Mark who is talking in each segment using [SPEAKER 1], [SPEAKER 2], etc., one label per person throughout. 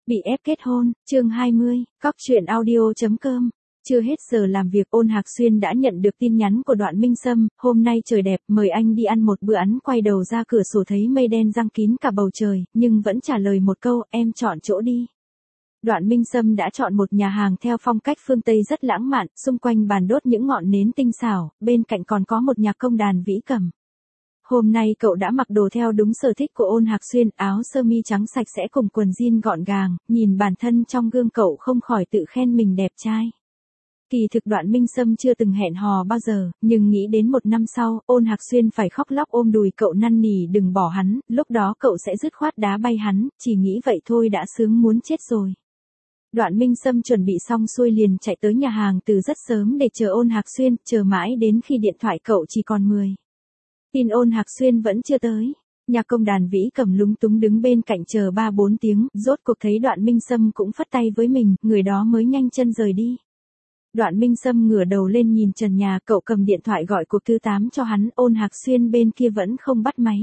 [SPEAKER 1] Bị ép kết hôn, chương 20, Cóc truyện audio.com. Chưa hết giờ làm việc, Ôn Hạc Xuyên đã nhận được tin nhắn của Đoạn Minh Sâm, hôm nay trời đẹp, mời anh đi ăn một bữa ăn. Quay đầu ra cửa sổ thấy mây đen giăng kín cả bầu trời, nhưng vẫn trả lời một câu, em chọn chỗ đi. Đoạn Minh Sâm đã chọn một nhà hàng theo phong cách phương Tây rất lãng mạn, xung quanh bàn đốt những ngọn nến tinh xảo, bên cạnh còn có một nhạc công đàn vĩ cầm. Hôm nay cậu đã mặc đồ theo đúng sở thích của Ôn Hạc Xuyên, áo sơ mi trắng sạch sẽ cùng quần jean gọn gàng, nhìn bản thân trong gương cậu không khỏi tự khen mình đẹp trai. Kỳ thực Đoạn Minh Sâm chưa từng hẹn hò bao giờ, nhưng nghĩ đến một năm sau, Ôn Hạc Xuyên phải khóc lóc ôm đùi cậu năn nỉ đừng bỏ hắn, lúc đó cậu sẽ dứt khoát đá bay hắn, chỉ nghĩ vậy thôi đã sướng muốn chết rồi. Đoạn Minh Sâm chuẩn bị xong xuôi liền chạy tới nhà hàng từ rất sớm để chờ Ôn Hạc Xuyên, chờ mãi đến khi điện thoại cậu chỉ còn 10 tin Ôn Hạc Xuyên vẫn chưa tới. Nhạc công đàn vĩ cầm lúng túng đứng bên cạnh chờ 3-4 tiếng, rốt cuộc thấy Đoạn Minh Sâm cũng phất tay với mình, người đó mới nhanh chân rời đi. Đoạn Minh Sâm ngửa đầu lên nhìn trần nhà, cậu cầm điện thoại gọi cuộc thứ 8 cho hắn, Ôn Hạc Xuyên bên kia vẫn không bắt máy.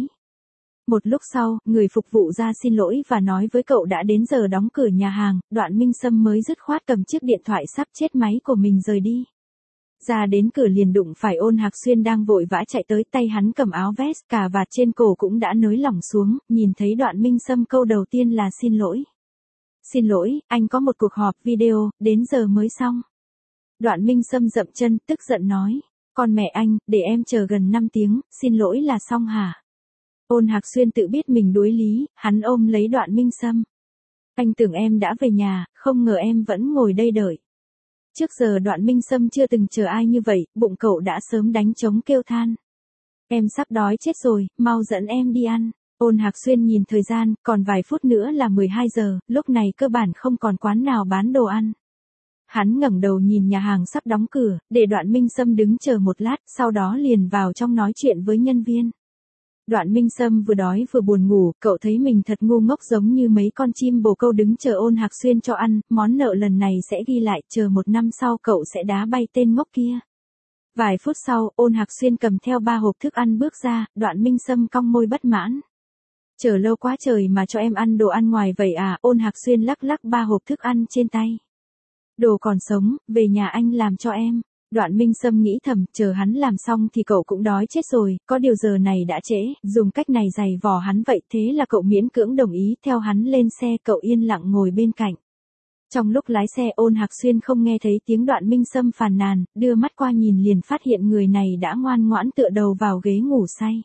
[SPEAKER 1] Một lúc sau, người phục vụ ra xin lỗi và nói với cậu đã đến giờ đóng cửa nhà hàng, Đoạn Minh Sâm mới dứt khoát cầm chiếc điện thoại sắp chết máy của mình rời đi. Ra đến cửa liền đụng phải Ôn Hạc Xuyên đang vội vã chạy tới, tay hắn cầm áo vest, cà vạt trên cổ cũng đã nới lỏng xuống, nhìn thấy Đoạn Minh Sâm câu đầu tiên là xin lỗi. Xin lỗi, anh có một cuộc họp video, đến giờ mới xong. Đoạn Minh Sâm dậm chân, tức giận nói, con mẹ anh, để em chờ gần 5 tiếng, xin lỗi là xong hả? Ôn Hạc Xuyên tự biết mình đuối lý, hắn ôm lấy Đoạn Minh Sâm. Anh tưởng em đã về nhà, không ngờ em vẫn ngồi đây đợi. Trước giờ Đoạn Minh Sâm chưa từng chờ ai như vậy, bụng cậu đã sớm đánh trống kêu than. Em sắp đói chết rồi, mau dẫn em đi ăn. Ôn Hạc Xuyên nhìn thời gian, còn vài phút nữa là 12 giờ, lúc này cơ bản không còn quán nào bán đồ ăn. Hắn ngẩng đầu nhìn nhà hàng sắp đóng cửa, để Đoạn Minh Sâm đứng chờ một lát, sau đó liền vào trong nói chuyện với nhân viên. Đoạn Minh Sâm vừa đói vừa buồn ngủ, cậu thấy mình thật ngu ngốc giống như mấy con chim bồ câu đứng chờ Ôn Hạc Xuyên cho ăn, món nợ lần này sẽ ghi lại, chờ một năm sau cậu sẽ đá bay tên ngốc kia. Vài phút sau, Ôn Hạc Xuyên cầm theo 3 hộp thức ăn bước ra, Đoạn Minh Sâm cong môi bất mãn. Chờ lâu quá trời mà cho em ăn đồ ăn ngoài vậy à? Ôn Hạc Xuyên lắc lắc 3 hộp thức ăn trên tay. Đồ còn sống, về nhà anh làm cho em. Đoạn Minh Sâm nghĩ thầm, chờ hắn làm xong thì cậu cũng đói chết rồi, có điều giờ này đã trễ, dùng cách này giày vò hắn vậy, thế là cậu miễn cưỡng đồng ý, theo hắn lên xe, cậu yên lặng ngồi bên cạnh. Trong lúc lái xe, Ôn Hạc Xuyên không nghe thấy tiếng Đoạn Minh Sâm phàn nàn, đưa mắt qua nhìn liền phát hiện người này đã ngoan ngoãn tựa đầu vào ghế ngủ say.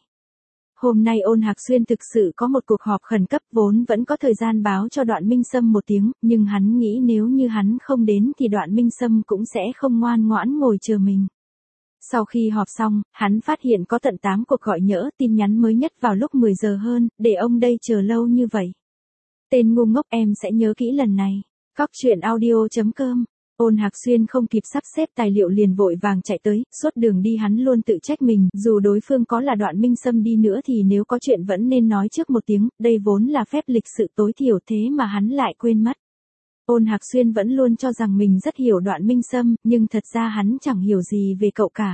[SPEAKER 1] Hôm nay Ôn Hạc Xuyên thực sự có một cuộc họp khẩn cấp, vốn vẫn có thời gian báo cho Đoạn Minh Sâm 1 tiếng, nhưng hắn nghĩ nếu như hắn không đến thì Đoạn Minh Sâm cũng sẽ không ngoan ngoãn ngồi chờ mình. Sau khi họp xong, hắn phát hiện có tận 8 cuộc gọi nhỡ, tin nhắn mới nhất vào lúc 10 giờ hơn, để ông đây chờ lâu như vậy. Tên ngu ngốc, em sẽ nhớ kỹ lần này. Cóc truyện audio.com. Ôn Hạc Xuyên không kịp sắp xếp tài liệu liền vội vàng chạy tới, suốt đường đi hắn luôn tự trách mình, dù đối phương có là Đoạn Minh Sâm đi nữa thì nếu có chuyện vẫn nên nói trước 1 tiếng, đây vốn là phép lịch sự tối thiểu, thế mà hắn lại quên mất. Ôn Hạc Xuyên vẫn luôn cho rằng mình rất hiểu Đoạn Minh Sâm, nhưng thật ra hắn chẳng hiểu gì về cậu cả.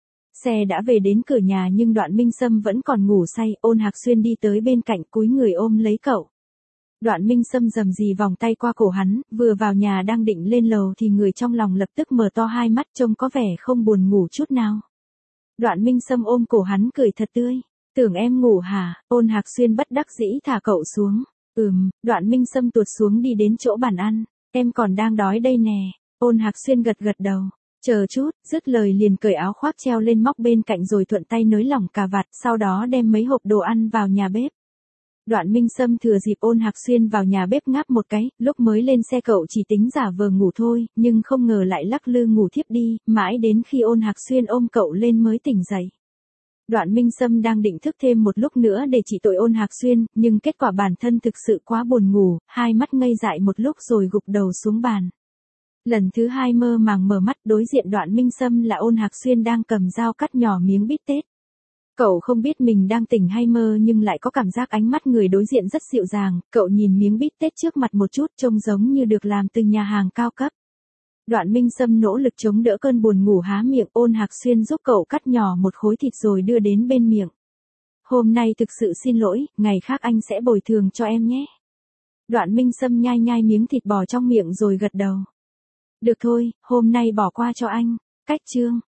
[SPEAKER 1] Xe đã về đến cửa nhà nhưng Đoạn Minh Sâm vẫn còn ngủ say, Ôn Hạc Xuyên đi tới bên cạnh cúi người ôm lấy cậu. Đoạn Minh Sâm rầm rì vòng tay qua cổ hắn, vừa vào nhà đang định lên lầu thì người trong lòng lập tức mở to hai mắt trông có vẻ không buồn ngủ chút nào. Đoạn Minh Sâm ôm cổ hắn cười thật tươi. Tưởng em ngủ hả? Ôn Hạc Xuyên bất đắc dĩ thả cậu xuống. Đoạn Minh Sâm tuột xuống đi đến chỗ bàn ăn. Em còn đang đói đây nè. Ôn Hạc Xuyên gật gật đầu. Chờ chút, dứt lời liền cởi áo khoác treo lên móc bên cạnh rồi thuận tay nới lỏng cà vạt, sau đó đem mấy hộp đồ ăn vào nhà bếp. Đoạn Minh Sâm thừa dịp Ôn Hạc Xuyên vào nhà bếp ngáp một cái, lúc mới lên xe cậu chỉ tính giả vờ ngủ thôi, nhưng không ngờ lại lắc lư ngủ thiếp đi, mãi đến khi Ôn Hạc Xuyên ôm cậu lên mới tỉnh dậy. Đoạn Minh Sâm đang định thức thêm một lúc nữa để chỉ tội Ôn Hạc Xuyên, nhưng kết quả bản thân thực sự quá buồn ngủ, hai mắt ngây dại một lúc rồi gục đầu xuống bàn. Lần thứ 2 mơ màng mở mắt, đối diện Đoạn Minh Sâm là Ôn Hạc Xuyên đang cầm dao cắt nhỏ miếng bít tết. Cậu không biết mình đang tỉnh hay mơ nhưng lại có cảm giác ánh mắt người đối diện rất dịu dàng, cậu nhìn miếng bít tết trước mặt một chút trông giống như được làm từ nhà hàng cao cấp. Đoạn Minh Sâm nỗ lực chống đỡ cơn buồn ngủ há miệng, Ôn Hạc Xuyên giúp cậu cắt nhỏ một khối thịt rồi đưa đến bên miệng. Hôm nay thực sự xin lỗi, ngày khác anh sẽ bồi thường cho em nhé. Đoạn Minh Sâm nhai nhai miếng thịt bò trong miệng rồi gật đầu. Được thôi, hôm nay bỏ qua cho anh. Cách chương.